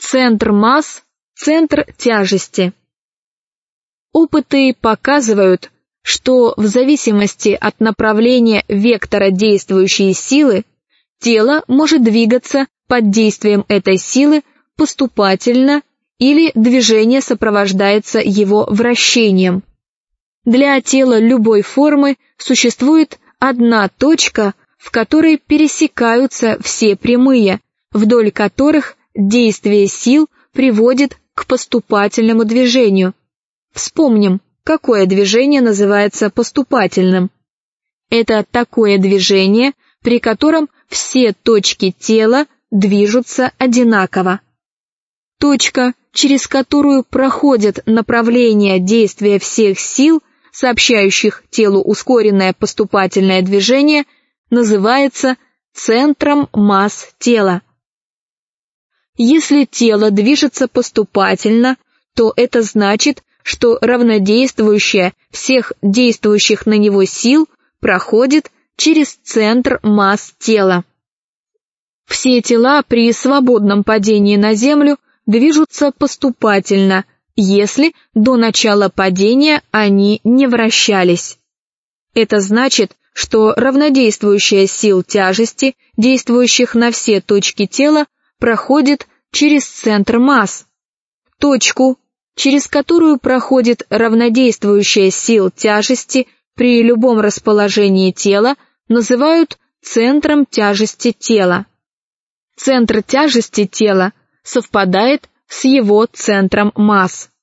Центр масс, центр тяжести. Опыты показывают, что в зависимости от направления вектора действующей силы, тело может двигаться под действием этой силы поступательно или движение сопровождается его вращением. Для тела любой формы существует одна точка, в которой пересекаются все прямые, вдоль которых действие сил приводит к поступательному движению. Вспомним, какое движение называется поступательным. Это такое движение, при котором все точки тела движутся одинаково. Точка, через которую проходит направление действия всех сил, сообщающих телу ускоренное поступательное движение, называется центром масс тела. Если тело движется поступательно, то это значит, что равнодействующее всех действующих на него сил проходит через центр масс тела. Все тела при свободном падении на Землю движутся поступательно, если до начала падения они не вращались. Это значит, что равнодействующая сил тяжести, действующих на все точки тела, проходит через центр масс. Точку, через которую проходит равнодействующая сил тяжести при любом расположении тела, называют центром тяжести тела. Центр тяжести тела совпадает с его центром масс.